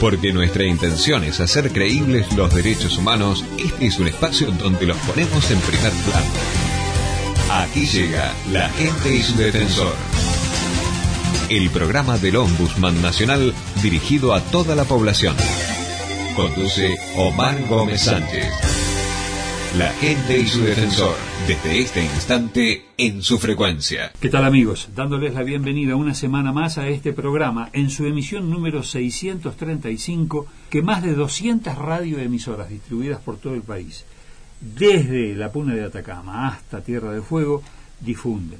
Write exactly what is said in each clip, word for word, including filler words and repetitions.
Porque nuestra intención es hacer creíbles los derechos humanos, este es un espacio donde los ponemos en primer plano. Aquí llega La Gente y su Defensor, el programa del Ombudsman Nacional dirigido a toda la población. Conduce Omar Gómez Sánchez. La Gente y su Defensor, desde este instante en su frecuencia. ¿Qué tal, amigos? Dándoles la bienvenida una semana más a este programa en su emisión número seiscientos treinta y cinco, que más de doscientas radioemisoras distribuidas por todo el país, desde la Puna de Atacama hasta Tierra del Fuego, difunden.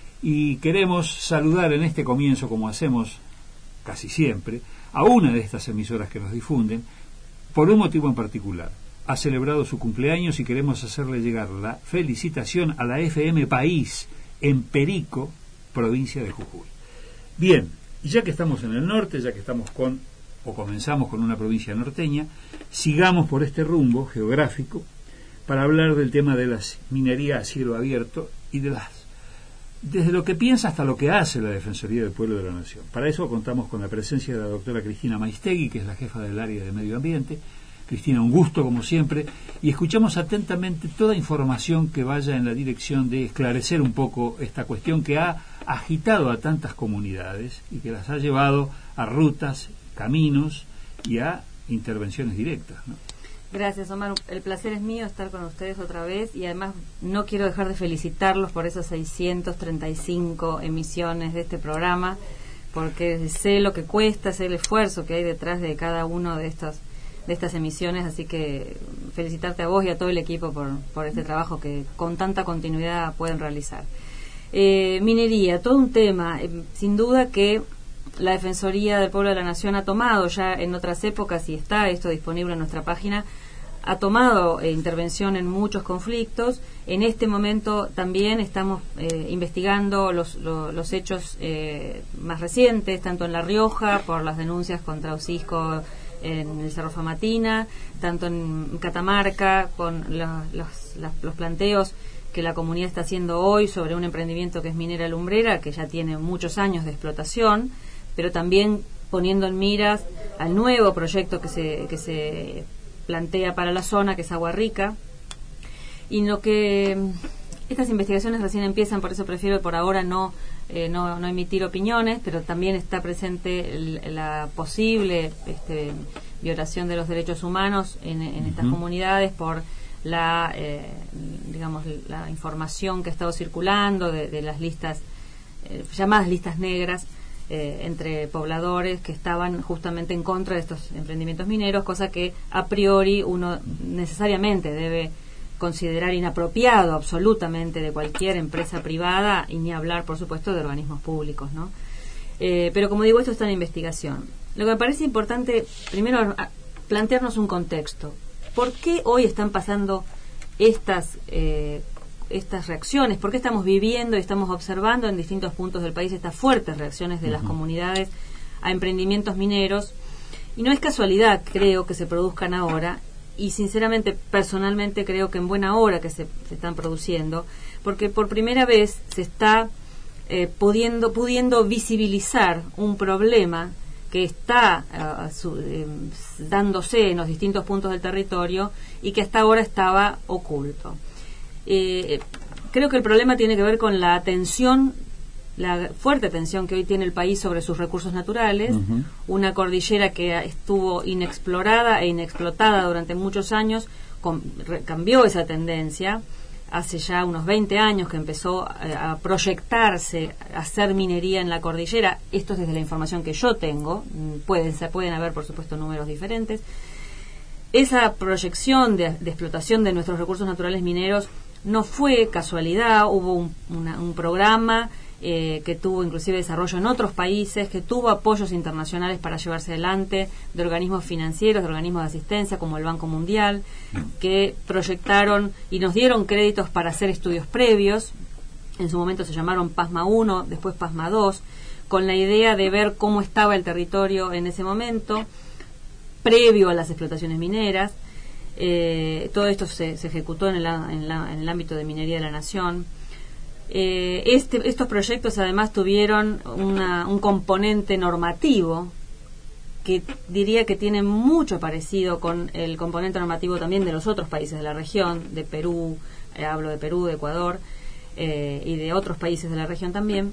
Y queremos saludar en este comienzo, como hacemos casi siempre, a una de estas emisoras que nos difunden, por un motivo en particular. Ha celebrado su cumpleaños y queremos hacerle llegar la felicitación a la F M País en Perico, provincia de Jujuy. Bien, ya que estamos en el norte, ya que estamos con, o comenzamos con una provincia norteña, sigamos por este rumbo geográfico para hablar del tema de la minería a cielo abierto y de las, desde lo que piensa hasta lo que hace la Defensoría del Pueblo de la Nación. Para eso contamos con la presencia de la doctora Cristina Maistegui, que es la jefa del área de Medio Ambiente. Cristina, un gusto como siempre, y escuchamos atentamente toda información que vaya en la dirección de esclarecer un poco esta cuestión que ha agitado a tantas comunidades y que las ha llevado a rutas, caminos y a intervenciones directas, ¿no? Gracias, Omar. El placer es mío estar con ustedes otra vez, y además no quiero dejar de felicitarlos por esos seiscientas treinta y cinco emisiones de este programa, porque sé lo que cuesta, sé el esfuerzo que hay detrás de cada uno de estos de estas emisiones, así que felicitarte a vos y a todo el equipo por, por este trabajo que con tanta continuidad pueden realizar. Eh, minería, todo un tema, eh, sin duda que la Defensoría del Pueblo de la Nación ha tomado ya en otras épocas, y está esto disponible en nuestra página, ha tomado eh, intervención en muchos conflictos. En este momento también estamos eh, investigando los, lo, los hechos eh, más recientes, tanto en La Rioja, por las denuncias contra Ocisco en el Cerro Famatina, tanto en Catamarca, con la, los, la, los planteos que la comunidad está haciendo hoy sobre un emprendimiento que es Minera Lumbrera, que ya tiene muchos años de explotación, pero también poniendo en miras al nuevo proyecto que se, que se plantea para la zona, que es Agua Rica. Y lo que estas investigaciones recién empiezan, por eso prefiero por ahora no Eh, no, no emitir opiniones, pero también está presente el, la posible este, violación de los derechos humanos en, en estas uh-huh. comunidades por la eh, digamos la información que ha estado circulando de, de las listas eh, llamadas listas negras eh, entre pobladores que estaban justamente en contra de estos emprendimientos mineros, cosa que a priori uno necesariamente debe considerar inapropiado absolutamente de cualquier empresa privada, y ni hablar, por supuesto, de organismos públicos, ¿no? Eh, pero como digo, esto está en investigación. Lo que me parece importante, primero, plantearnos un contexto. ¿Por qué hoy están pasando estas eh, estas reacciones? ¿Por qué estamos viviendo y estamos observando en distintos puntos del país estas fuertes reacciones de uh-huh. las comunidades a emprendimientos mineros? Y no es casualidad, creo, que se produzcan ahora. Y sinceramente, personalmente, creo que en buena hora que se, se están produciendo, porque por primera vez se está eh, pudiendo, pudiendo visibilizar un problema que está uh, su, eh, dándose en los distintos puntos del territorio y que hasta ahora estaba oculto. Eh, creo que el problema tiene que ver con la atención, la fuerte atención que hoy tiene el país sobre sus recursos naturales, uh-huh. una cordillera que estuvo inexplorada e inexplotada durante muchos años, con, re, cambió esa tendencia hace ya unos veinte años que empezó a, a proyectarse a hacer minería en la cordillera. Esto es desde la información que yo tengo, pueden, se pueden haber por supuesto números diferentes. Esa proyección de, de explotación de nuestros recursos naturales mineros no fue casualidad, hubo un, una, un programa Eh, que tuvo inclusive desarrollo en otros países, que tuvo apoyos internacionales para llevarse adelante, de organismos financieros, de organismos de asistencia como el Banco Mundial, que proyectaron y nos dieron créditos para hacer estudios previos. En su momento se llamaron PASMA uno, después PASMA dos, con la idea de ver cómo estaba el territorio en ese momento, previo a las explotaciones mineras. Eh, todo esto se, se ejecutó en el, en, la, en el ámbito de minería de la nación. Eh, este, estos proyectos además tuvieron una, un componente normativo que diría que tiene mucho parecido con el componente normativo también de los otros países de la región, de Perú, eh, hablo de Perú, de Ecuador, eh, y de otros países de la región también,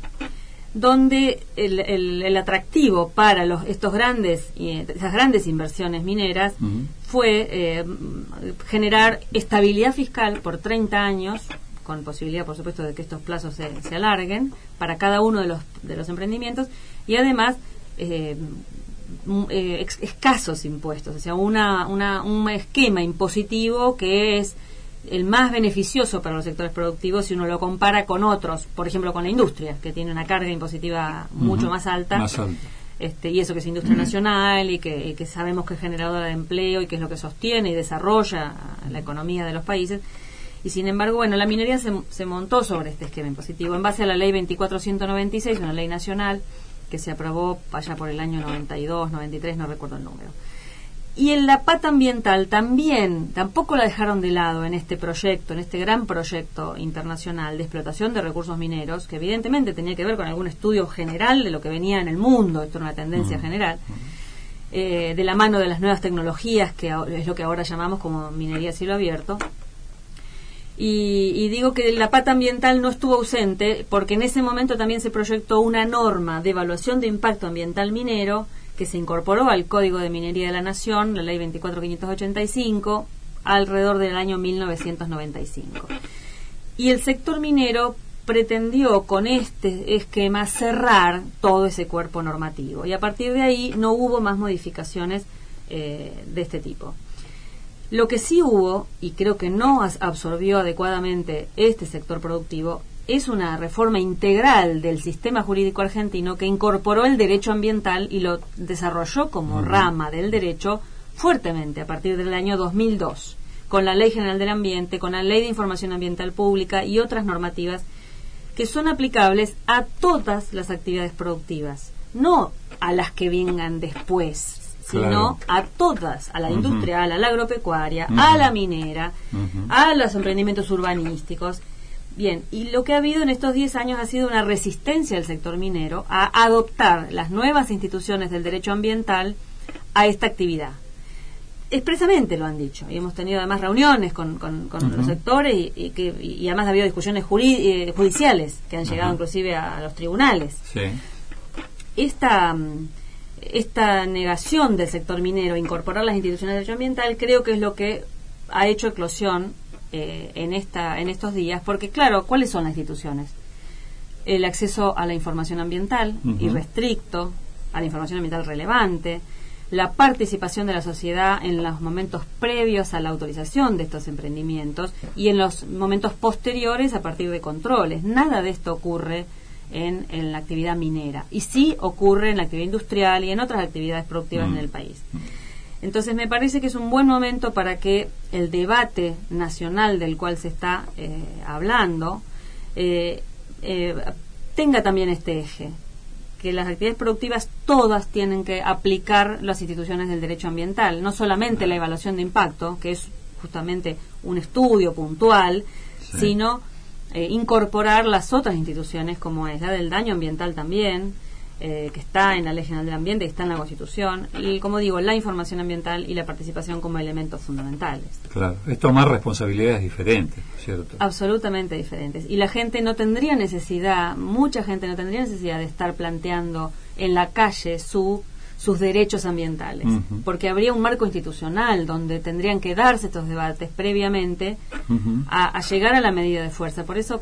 donde el, el, el atractivo para los estos grandes eh, esas grandes inversiones mineras uh-huh. fue eh, generar estabilidad fiscal por treinta años, con posibilidad, por supuesto, de que estos plazos se, se alarguen para cada uno de los de los emprendimientos, y además eh, eh, ex, escasos impuestos, o sea, una, una un esquema impositivo que es el más beneficioso para los sectores productivos si uno lo compara con otros, por ejemplo con la industria, que tiene una carga impositiva mucho uh-huh. más alta, más alta. Este, y eso que es industria uh-huh. nacional y que, y que sabemos que es generadora de empleo y que es lo que sostiene y desarrolla la economía de los países. Y sin embargo, bueno, la minería se, se montó sobre este esquema impositivo en base a la ley veinticuatro ciento noventa y seis, una ley nacional que se aprobó allá por el año noventa y dos, noventa y tres, no recuerdo el número. Y en la pata ambiental también, tampoco la dejaron de lado en este proyecto, en este gran proyecto internacional de explotación de recursos mineros, que evidentemente tenía que ver con algún estudio general de lo que venía en el mundo, esto era una tendencia uh-huh. general, eh, de la mano de las nuevas tecnologías, que es lo que ahora llamamos como minería a cielo abierto. Y, y digo que la pata ambiental no estuvo ausente, porque en ese momento también se proyectó una norma de evaluación de impacto ambiental minero, que se incorporó al Código de Minería de la Nación, la ley veinticuatro mil quinientos ochenta y cinco, alrededor del año mil novecientos noventa y cinco. Y el sector minero pretendió con este esquema cerrar todo ese cuerpo normativo, y a partir de ahí no hubo más modificaciones eh, de este tipo. Lo que sí hubo, y creo que no absorbió adecuadamente este sector productivo, es una reforma integral del sistema jurídico argentino que incorporó el derecho ambiental y lo desarrolló como uh-huh. rama del derecho fuertemente a partir del año dos mil dos, con la Ley General del Ambiente, con la Ley de Información Ambiental Pública y otras normativas que son aplicables a todas las actividades productivas, no a las que vengan después, sino claro. a todas, a la uh-huh. industrial, a la agropecuaria, uh-huh. a la minera, uh-huh. a los emprendimientos urbanísticos. Bien, y lo que ha habido en estos diez años ha sido una resistencia del sector minero a adoptar las nuevas instituciones del derecho ambiental a esta actividad. Expresamente lo han dicho, y hemos tenido además reuniones con, con, con uh-huh. los sectores, y, y, que, y además ha habido discusiones juri, eh, judiciales que han llegado uh-huh. inclusive a, a los tribunales. Sí. Esta, esta negación del sector minero a incorporar las instituciones del derecho ambiental creo que es lo que ha hecho eclosión Eh, en esta en estos días, porque claro, ¿cuáles son las instituciones? El acceso a la información ambiental uh-huh. irrestricto, a la información ambiental relevante, la participación de la sociedad en los momentos previos a la autorización de estos emprendimientos y en los momentos posteriores a partir de controles. Nada de esto ocurre en, en la actividad minera, y sí ocurre en la actividad industrial y en otras actividades productivas uh-huh. en el país. Entonces me parece que es un buen momento para que el debate nacional del cual se está eh, hablando eh, eh, tenga también este eje, que las actividades productivas todas tienen que aplicar las instituciones del derecho ambiental, no solamente la evaluación de impacto, que es justamente un estudio puntual, sí. sino eh, incorporar las otras instituciones, como es la del daño ambiental también, Eh, que está en la Ley General del Ambiente, que está en la Constitución, y como digo, la información ambiental y la participación como elementos fundamentales. Claro, es tomar responsabilidades diferentes, ¿cierto? Absolutamente diferentes. Y la gente no tendría necesidad, mucha gente no tendría necesidad de estar planteando en la calle su, sus derechos ambientales, uh-huh. porque habría un marco institucional donde tendrían que darse estos debates previamente uh-huh. a, a llegar a la medida de fuerza. Por eso,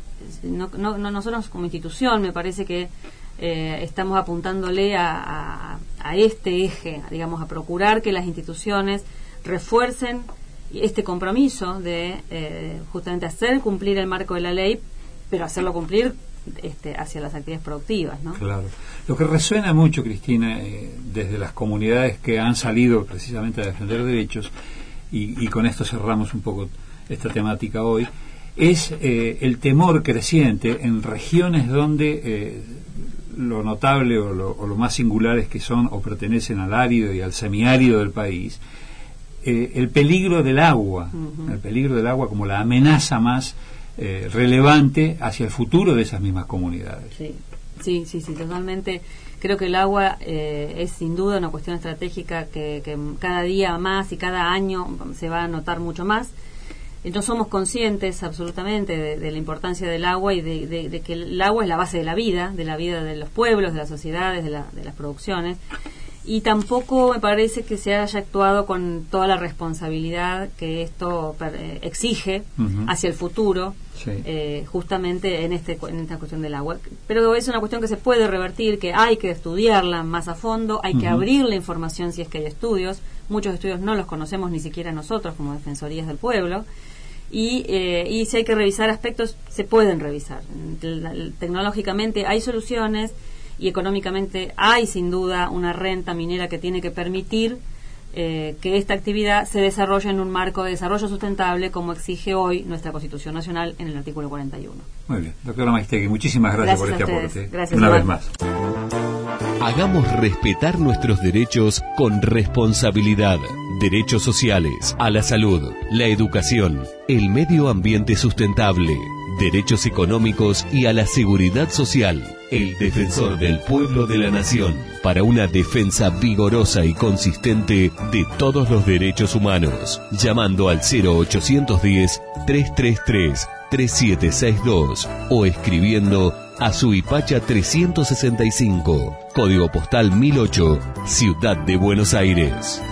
no, no, no, nosotros como institución, me parece que Eh, estamos apuntándole a, a, a este eje, digamos, a procurar que las instituciones refuercen este compromiso de eh, justamente hacer cumplir el marco de la ley, pero hacerlo cumplir este, hacia las actividades productivas, ¿no? Claro. Lo que resuena mucho, Cristina, eh, desde las comunidades que han salido precisamente a defender derechos, y, y con esto cerramos un poco esta temática hoy, es eh, el temor creciente en regiones donde eh, lo notable o lo, o lo más singular es que son o pertenecen al árido y al semiárido del país, eh, el peligro del agua, uh-huh. el peligro del agua como la amenaza más eh, relevante hacia el futuro de esas mismas comunidades. Sí, sí, sí, sí, totalmente. Creo que el agua eh, es sin duda una cuestión estratégica que, que cada día más y cada año se va a notar mucho más. No somos conscientes absolutamente de, de la importancia del agua y de, de, de que el agua es la base de la vida, de la vida de los pueblos, de las sociedades, de, la, de las producciones. Y tampoco me parece que se haya actuado con toda la responsabilidad que esto per, eh, exige uh-huh. hacia el futuro, sí. eh, justamente en, este, en esta cuestión del agua. Pero es una cuestión que se puede revertir, que hay que estudiarla más a fondo, hay uh-huh. que abrir la información si es que hay estudios. Muchos estudios no los conocemos ni siquiera nosotros como Defensorías del Pueblo. Y, eh, y si hay que revisar aspectos, se pueden revisar. Tecnológicamente hay soluciones y económicamente hay sin duda una renta minera que tiene que permitir eh, que esta actividad se desarrolle en un marco de desarrollo sustentable como exige hoy nuestra Constitución Nacional en el artículo cuarenta y uno. Muy bien, doctora Maistegui, muchísimas gracias, gracias por este aporte. Gracias, una Iván. vez más. Hagamos respetar nuestros derechos con responsabilidad. Derechos sociales, a la salud, la educación, el medio ambiente sustentable, derechos económicos y a la seguridad social. El defensor del pueblo de la nación, para una defensa vigorosa y consistente de todos los derechos humanos. Llamando al cero ochocientos diez, trescientos treinta y tres, treinta y siete sesenta y dos o escribiendo a Suipacha trescientos sesenta y cinco, código postal mil ocho, Ciudad de Buenos Aires.